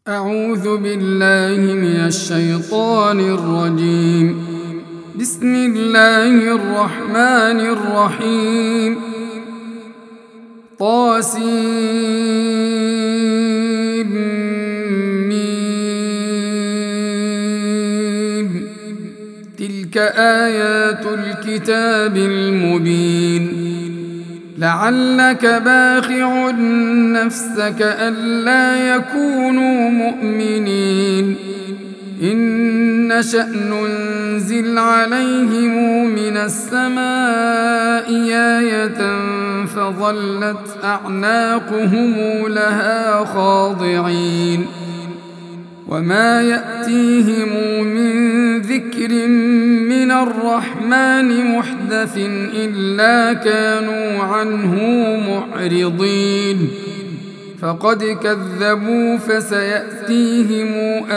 أعوذ بالله من الشيطان الرجيم. بسم الله الرحمن الرحيم. طاسيم. تلك آيات الكتاب المبين. لعلك باخع نفسك ألا يكونوا مؤمنين إن نشأ ننزل عليهم من السماء آية فظلت أعناقهم لها خاضعين وما يأتيهم من ذكر من الرحمن محدث إلا كانوا عنه معرضين فقد كذبوا فسيأتيهم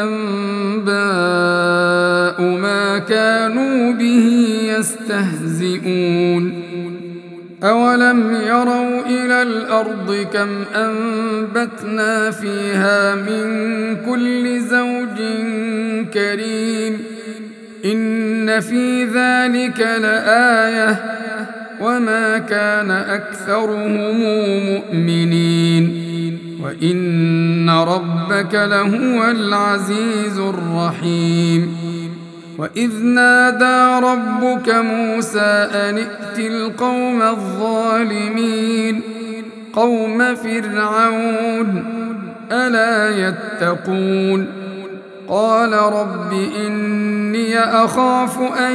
أنباء ما كانوا به يستهزئون أولم يروا إلى الأرض كم أنبتنا فيها من كل زوج كريم إن في ذلك لآية وما كان أكثرهم مؤمنين وإن ربك لهو العزيز الرحيم وإذ نادى ربك موسى أن ائت القوم الظالمين قوم فرعون ألا يتقون قال رب إني أخاف أن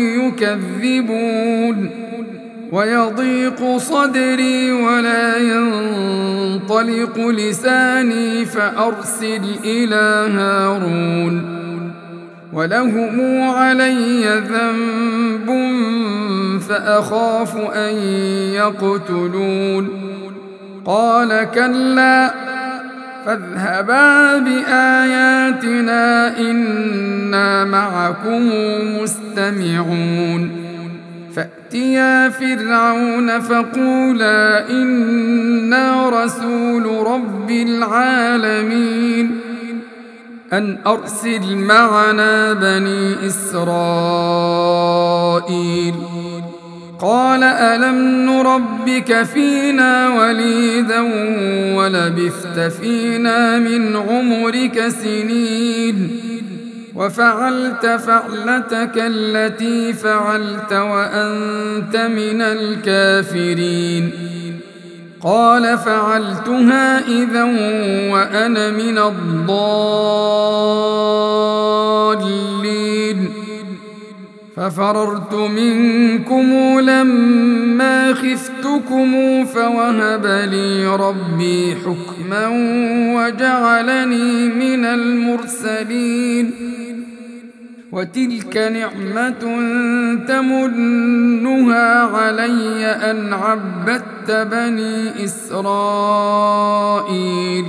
يكذبون ويضيق صدري ولا ينطلق لساني فأرسل إلى هارون ولهم علي ذنب فأخاف أن يقتلون قال كلا فاذهبا بآياتنا إنا معكم مستمعون فأتيا فرعون فقولا إنا رسول رب العالمين أن أرسل معنا بني إسرائيل قال ألم نربك فينا وليدا ولبثت فينا من عمرك سنين وفعلت فعلتك التي فعلت وأنت من الكافرين قال فعلتها إذا وأنا من الضالين ففررت منكم لما خفتكم فوهب لي ربي حكما وجعلني من المرسلين وتلك نعمة تمنها علي أن عبدت بني إسرائيل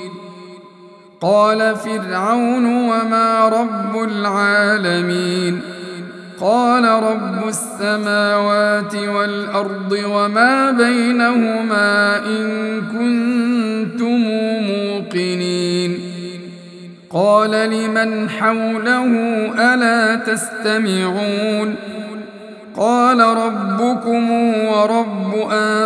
قال فرعون وما رب العالمين قال رب السماوات والأرض وما بينهما إن كنتم موقنين قال لمن حوله ألا تستمعون قال ربكم ورب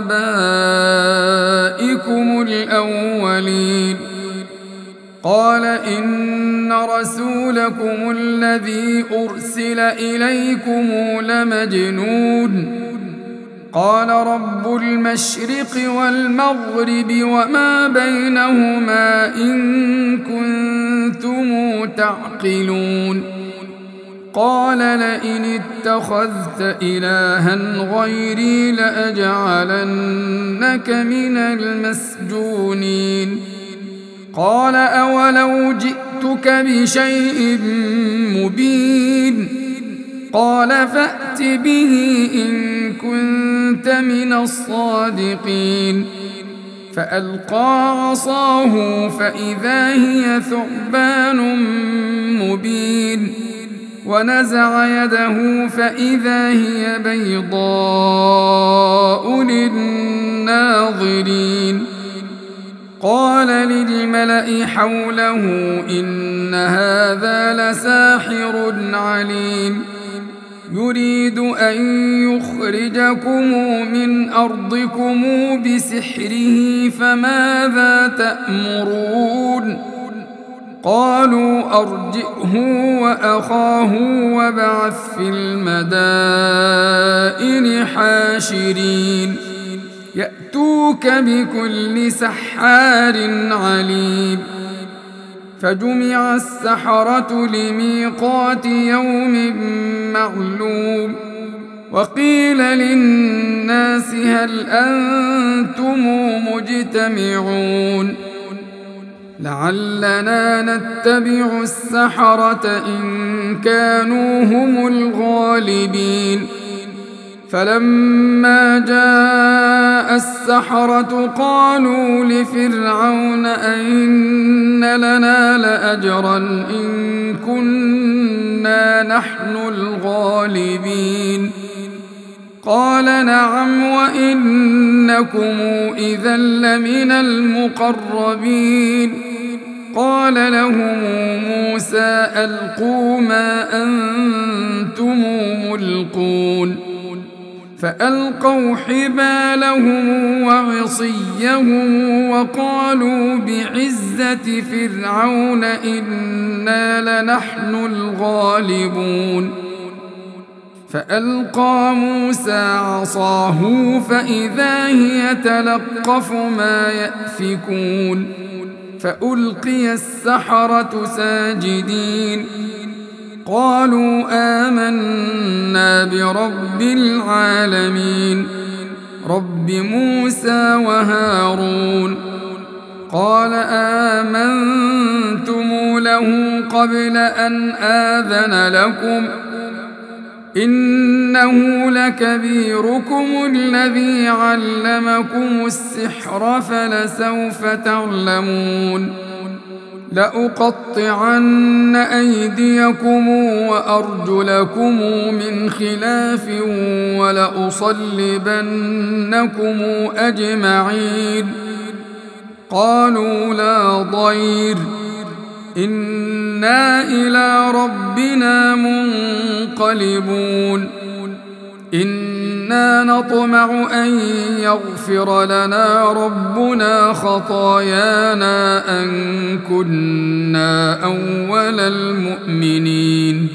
آبائكم الأولين قال إن رسولكم الذي أرسل إليكم لمجنون قال رب المشرق والمغرب وما بينهما إن كنتم تعقلون قال لئن اتخذت إلها غيري لأجعلنك من المسجونين قال أولو جئتك بشيء مبين قال فأت به إن كنت من الصادقين فألقى عصاه فإذا هي ثعبان مبين ونزع يده فإذا هي بيضاء للناظرين قال للملأ حوله إن هذا لساحر عليم يريد أن يخرجكم من أرضكم بسحره فماذا تأمرون قالوا أرجئه وأخاه وابعث في المدائن حاشرين يأتوك بكل سحار عليم فجمع السحرة لميقات يوم معلوم وقيل للناس هل أنتم مجتمعون لعلنا نتبع السحرة إن كانوا هم الغالبين فلما جاء السحرة قالوا لفرعون أئن لنا لأجرا إن كنا نحن الغالبين قال نعم وإنكم إذا لمن المقربين قال لهم موسى ألقوا ما أنتم ملقون فألقوا حبالهم وعصيهم وقالوا بعزة فرعون إنا لنحن الغالبون فألقى موسى عصاه فإذا هي تلقف ما يأفكون فألقي السحرة ساجدين قالوا آمنا برب العالمين رب موسى وهارون قال آمنتم له قبل أن آذن لكم إنه لكبيركم الذي علمكم السحر فلسوف تعلمون لأقطعن أيديكم وأرجلكم من خلاف ولأصلبنكم أجمعين قالوا لا ضير إنا إلى ربنا منقلبون إنا نطمع أن يغفر لنا ربنا خطايانا أن كنا أول المؤمنين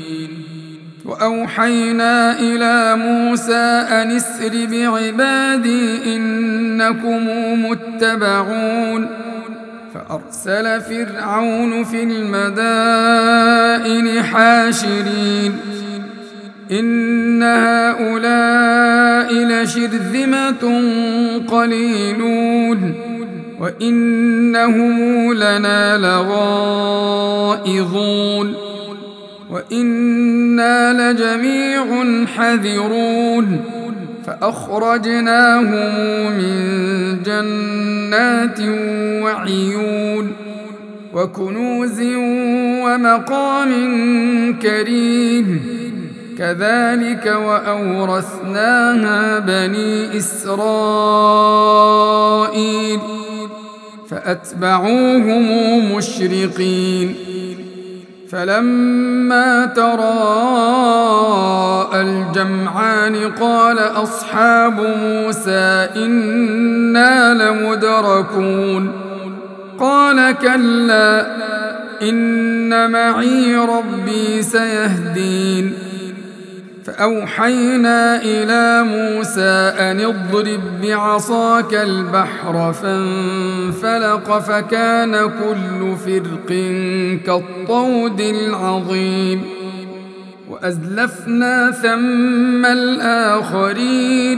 وأوحينا إلى موسى أن اسر بعبادي إنكم متبعون فأرسل فرعون في المدائن حاشرين إن هؤلاء لشرذمة قليلون وإنهم لنا لغائظون وإنا لجميع حذرون فأخرجناهم من جنات وعيون وكنوز ومقام كريم كذلك وأورثناها بني إسرائيل فأتبعوهم مشرقين فلما تراءى الجمعان قال أصحاب موسى إنا لمدركون قال كلا إن معي ربي سيهدين فأوحينا إلى موسى أن اضرب بعصاك البحر فانفلق فكان كل فرق كالطود العظيم وأزلفنا ثم الآخرين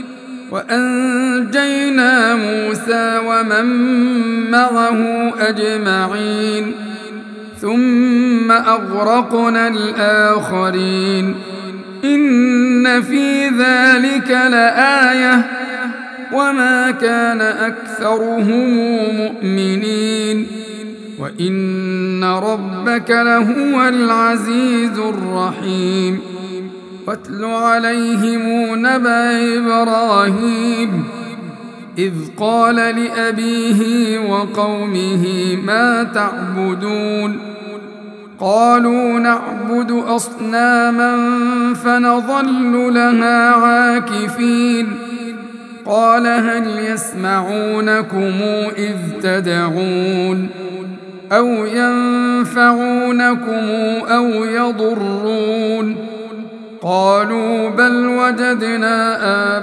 وأنجينا موسى ومن معه أجمعين ثم أغرقنا الآخرين إن في ذلك لآية وما كان أكثرهم مؤمنين وإن ربك لهو العزيز الرحيم واتل عليهم نبأ إبراهيم إذ قال لأبيه وقومه ما تعبدون قالوا نعبد أصناما فنظل لها عاكفين قال هل يسمعونكم إذ تدعون أو ينفعونكم أو يضرون قالوا بل وجدنا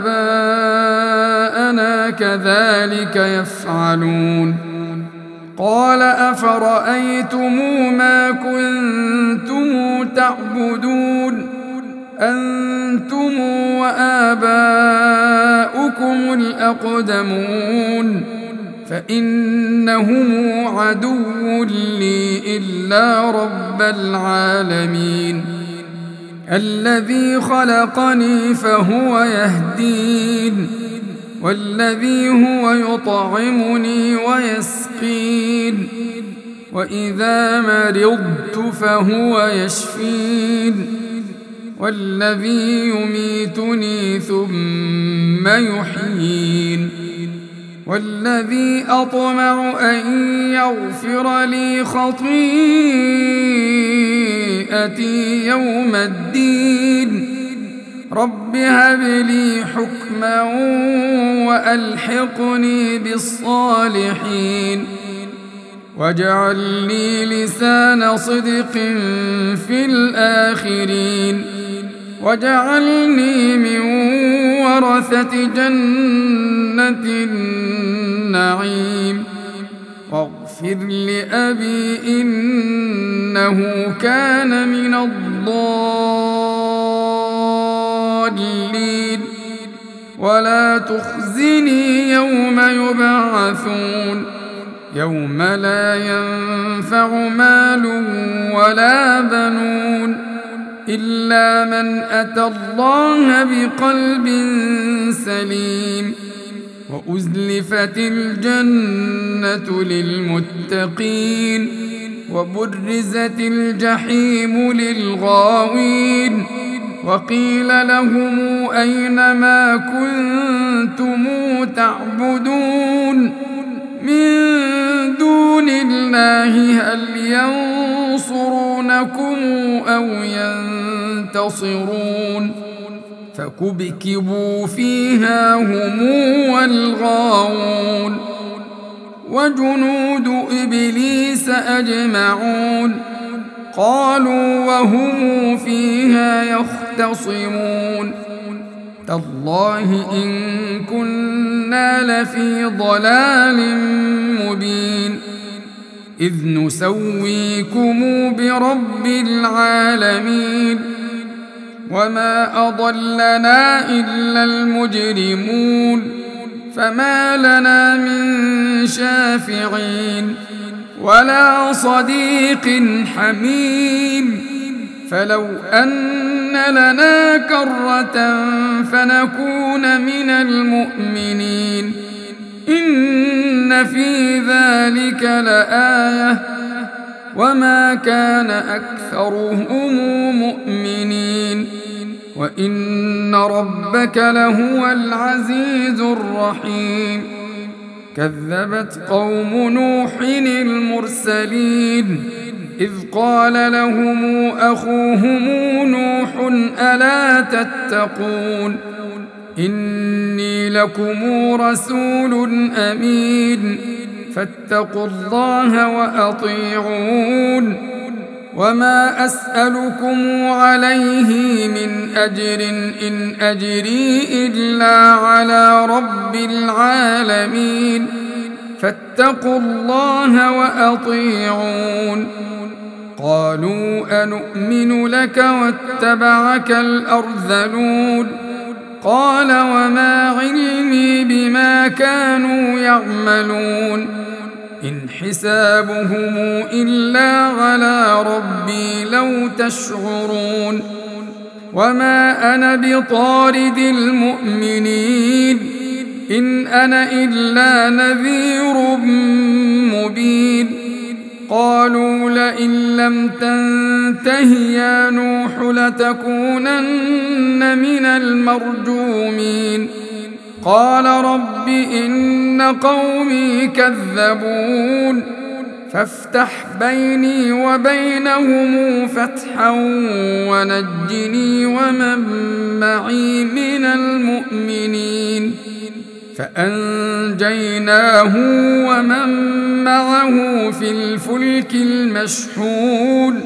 آباءنا كذلك يفعلون قال أفرأيتم ما كنتم تعبدون أنتم وآباؤكم الأقدمون فإنهم عدو لي إلا رب العالمين الذي خلقني فهو يهدين والذي هو يطعمني ويسقين وإذا مرضت فهو يشفين والذي يميتني ثم يحيين والذي أطمع أن يغفر لي خطيئتي يوم الدين رب هب لي حكما وألحقني بالصالحين واجعل لي لسان صدق في الآخرين واجعلني من ورثة جنة النعيم واغفر لأبي إنه كان من الضالين ولا تخزني يوم يبعثون يوم لا ينفع مال ولا بنون إلا من أتى الله بقلب سليم وأزلفت الجنة للمتقين وبرزت الجحيم للغاوين وقيل لهم أين ما كنتم تعبدون من دون الله هل ينصرونكم أو ينتصرون فكبكبوا فيها هم والغاوون وجنود إبليس أجمعون قالوا وهم فيها يختصمون تالله إن كنا لفي ضلال مبين إذ نسويكم برب العالمين وما أضلنا إلا المجرمون فما لنا من شافعين ولا صديق حميم فلو أن لنا كرة فنكون من المؤمنين إن في ذلك لآية وما كان أكثرهم مؤمنين وإن ربك لهو العزيز الرحيم كذبت قوم نوح المرسلين إذ قال لهم أخوهم نوح ألا تتقون إني لكم رسول أمين فاتقوا الله وأطيعون وما أسألكم عليه من أجر إن أجري إلا على رب العالمين فاتقوا الله وأطيعون قالوا أنؤمن لك واتبعك الأرذلون قال وما علمي بما كانوا يعملون إن حسابهم إلا على ربي لو تشعرون وما أنا بطارد المؤمنين إن أنا إلا نذير مبين قالوا لئن لم تنته يا نوح لتكونن من المرجومين قال رب إن قومي كذبون فافتح بيني وبينهم فتحا ونجني ومن معي من المؤمنين فأنجيناه ومن معه في الفلك المشحون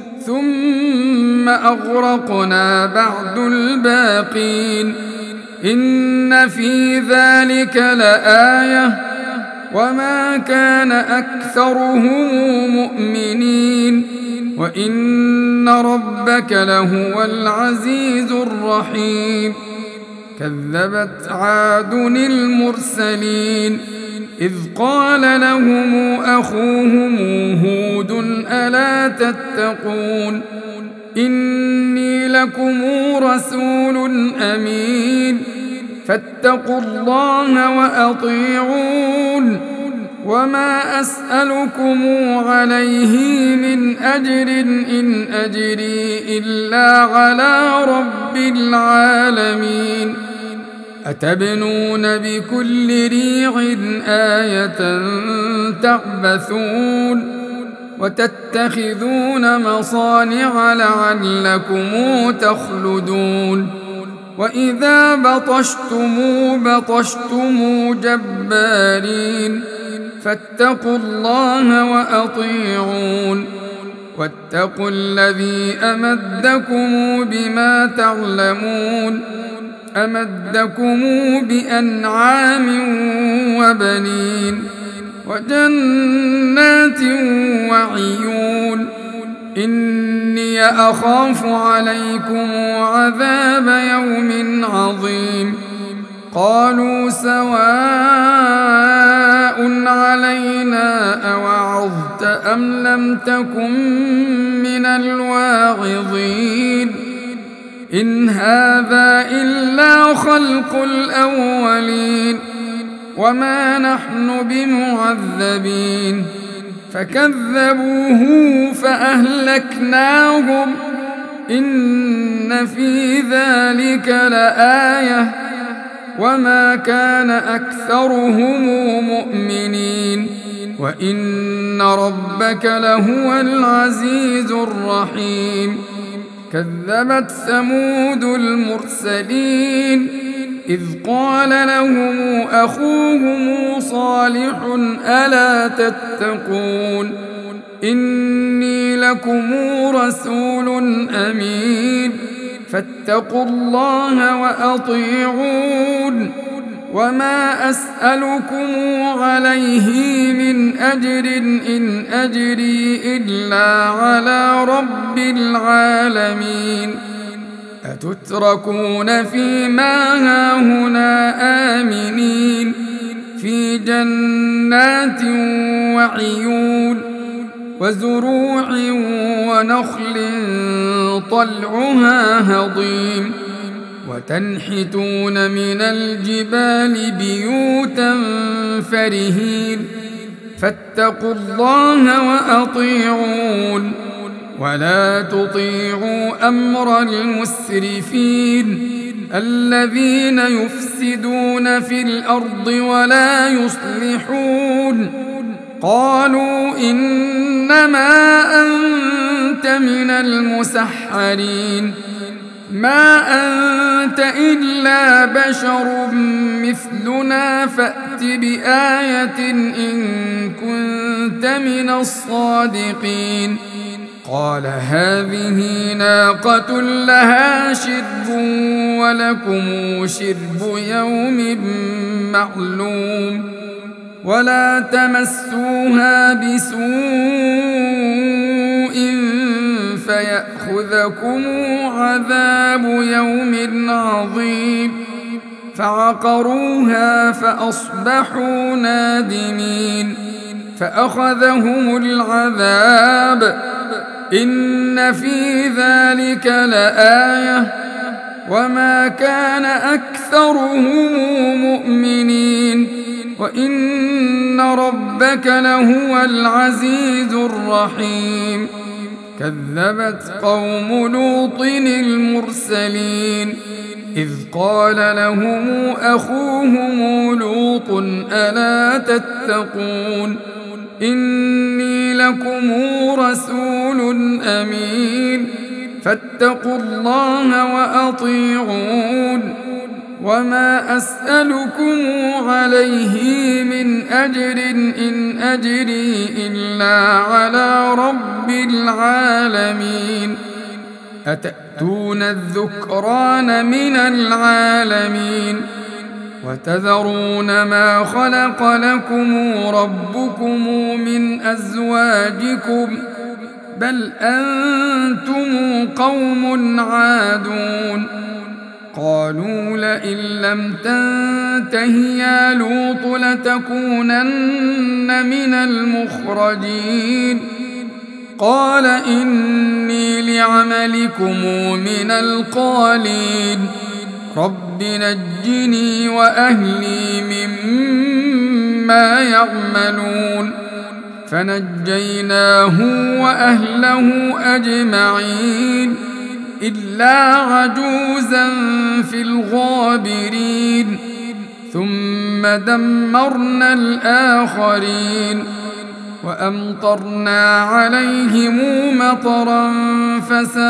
ثم أغرقنا بعد الباقين إن في ذلك لآية وما كان أكثرهم مؤمنين وإن ربك لهو العزيز الرحيم كذبت عاد المرسلين إذ قال لهم أخوهم هود ألا تتقون إني لكم رسول أمين فاتقوا الله وأطيعون وما أسألكم عليه من أجر إن أجري إلا على رب العالمين أتبنون بكل ريع آية تعبثون وتتخذون مصانع لعلكم تخلدون وإذا بطشتم جبارين فاتقوا الله وأطيعون واتقوا الذي أمدكم بما تعلمون أمدكم بأنعام وبنين وجنات وعيون إني أخاف عليكم عذاب يوم عظيم قالوا سواء علينا أوعظت أم لم تكن من الواعظين إن هذا إلا خلق الأولين وما نحن بمعذبين فكذبوه فأهلكناهم إن في ذلك لآية وما كان أكثرهم مؤمنين وإن ربك لهو العزيز الرحيم كذبت ثمود المرسلين إذ قال لهم أخوهم صالح ألا تتقون إني لكم رسول أمين فاتقوا الله وأطيعون وما أسألكم عليه من أجر إن أجري إلا على رب العالمين أتتركون فيما هاهنا آمنين في جنات وعيون وزروع ونخل طلعها هضيم وتنحتون من الجبال بيوتا فرهين فاتقوا الله وأطيعون ولا تطيعوا أمر المسرفين الذين يفسدون في الأرض ولا يصلحون قالوا إنما أنت من المسحرين ما أنت إلا بشر مثلنا فأت بآية إن كنت من الصادقين قال هذه ناقة لها شرب ولكم شرب يوم معلوم ولا تمسوها بسوء فيأخذكم عذاب يوم عظيم فعقروها فأصبحوا نادمين فأخذهم العذاب إن في ذلك لآية وما كان أكثرهم مؤمنين وإن ربك لهو العزيز الرحيم كذبت قوم لوط المرسلين إذ قال لهم أخوهم لوط ألا تتقون إني لكم رسول أمين فاتقوا الله وأطيعون وما أسألكم عليه من أجر إن أجري إلا على رب العالمين أتأتون الذكران من العالمين وتذرون ما خلق لكم ربكم من أزواجكم بل أنتم قوم عادون قالوا لئن لم تنته يا لوط لتكونن من المخرجين قال إني لعملكم من القالين رب نجني وأهلي مما يعملون فنجيناه وأهله أجمعين إلا عجوزا في الغابرين ثم دمرنا الآخرين وأمطرنا عليهم مطرا فساء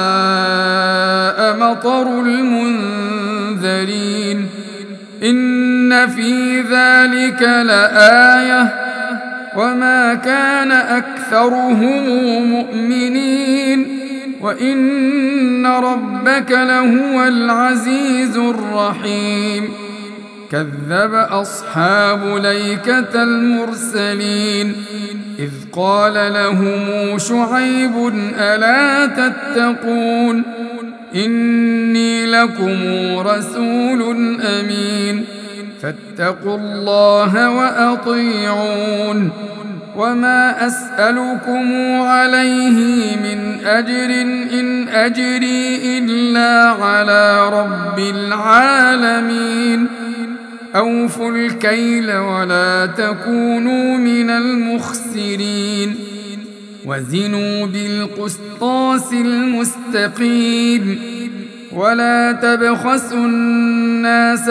مطر المنذرين إن في ذلك لآية وما كان أكثرهم مؤمنين وإن ربك لهو العزيز الرحيم كذب أصحاب ليكة المرسلين إذ قال لهم شعيب ألا تتقون إني لكم رسول أمين فاتقوا الله وأطيعون وما أسألكم عليه من أجر إن أجري إلا على رب العالمين أوفوا الكيل ولا تكونوا من المخسرين وزنوا بالقسطاس المستقيم ولا تبخسوا الناس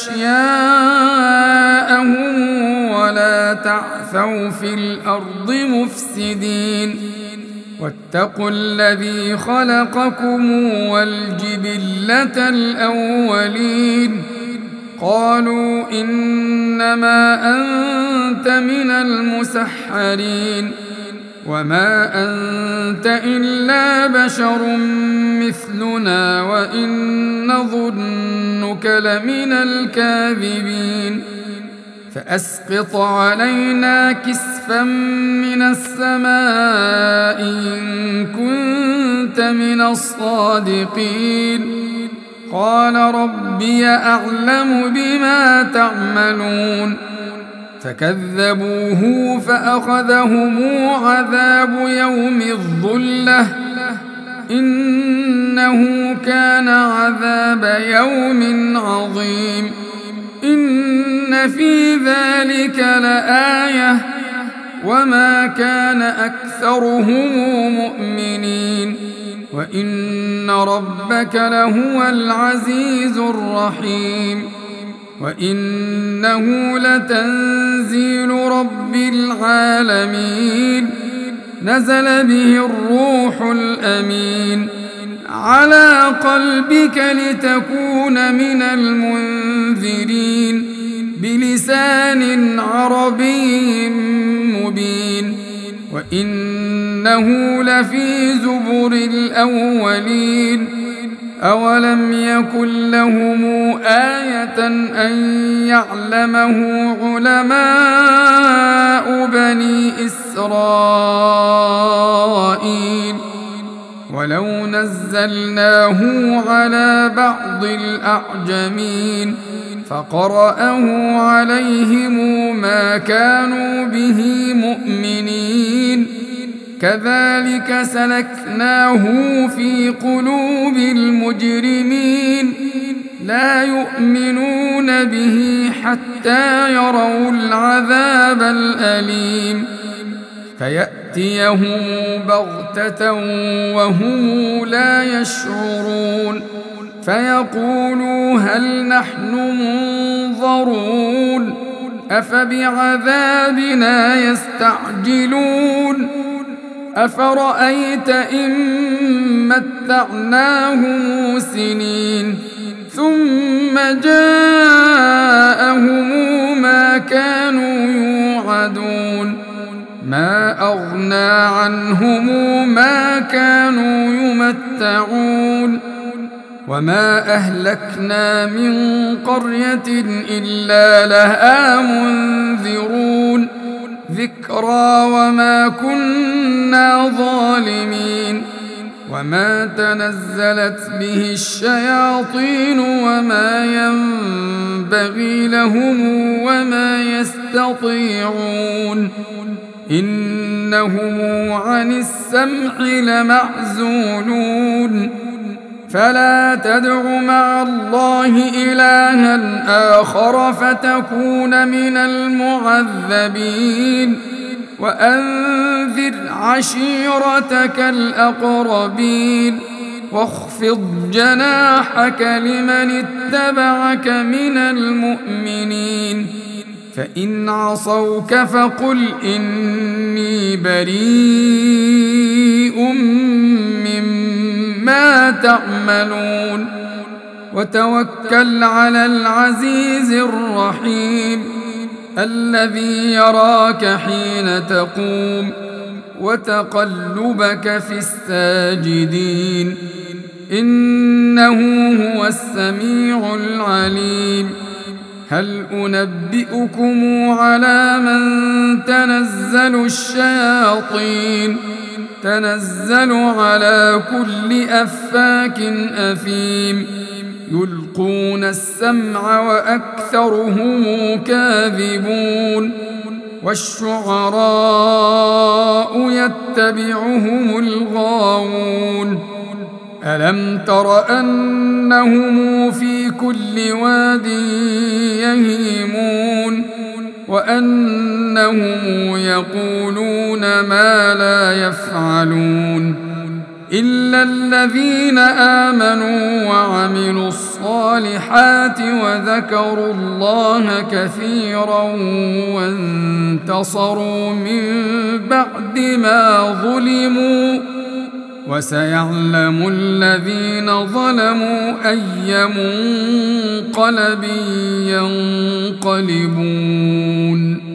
أشياءهم ولا تعثوا في الأرض مفسدين واتقوا الذي خلقكم والجبلة الأولين قالوا إنما أنت من المسحرين وما أنت إلا بشر مثلنا وإن نظنك لمن الكاذبين فأسقط علينا كسفا من السماء إن كنت من الصادقين قال ربي أعلم بما تعملون فكذبوه فأخذهم عذاب يوم الظلة إنه كان عذاب يوم عظيم إن في ذلك لآية وما كان أكثرهم مؤمنين وإن ربك لهو العزيز الرحيم وإنه لتنزيل رب العالمين نزل به الروح الأمين على قلبك لتكون من المنذرين بلسان عربي مبين وإنه لفي زبر الأولين أولم يكن لهم آية أن يعلمه علماء بني إسرائيل ولو نزلناه على بعض الأعجمين فقرأه عليهم ما كانوا به مؤمنين كذلك سلكناه في قلوب المجرمين لا يؤمنون به حتى يروا العذاب الأليم فيأتيهم بغتة وهم لا يشعرون فيقولوا هل نحن منظرون أفبعذابنا يستعجلون أفرأيت إن متعناهم سنين ثم جاءهم ما كانوا يوعدون ما أغنى عنهم ما كانوا يمتعون وما أهلكنا من قرية إلا لها منذرون ذكرى وما كنا ظالمين وما تنزلت به الشياطين وما ينبغي لهم وما يستطيعون إنهم عن السمع لمعزولون فلا تدع مع الله إلها آخر فتكون من المعذبين وأنذر عشيرتك الأقربين واخفض جناحك لمن اتبعك من المؤمنين فإن عصوك فقل إني بريء مما تعملون وتوكل على العزيز الرحيم الذي يراك حين تقوم وتقلبك في الساجدين إنه هو السميع العليم هل أنبئكم على من تنزل الشياطين تنزل على كل أفاك أثيم يلقون السمع وأكثرهم كاذبون والشعراء يتبعهم الغاوون ألم تر أنهم في كل واد يهيمون وأنهم يقولون ما لا يفعلون إلا الذين آمنوا وعملوا الصالحات وذكروا الله كثيرا وانتصروا من بعد ما ظلموا وسيعلم الذين ظلموا أي منقلب ينقلبون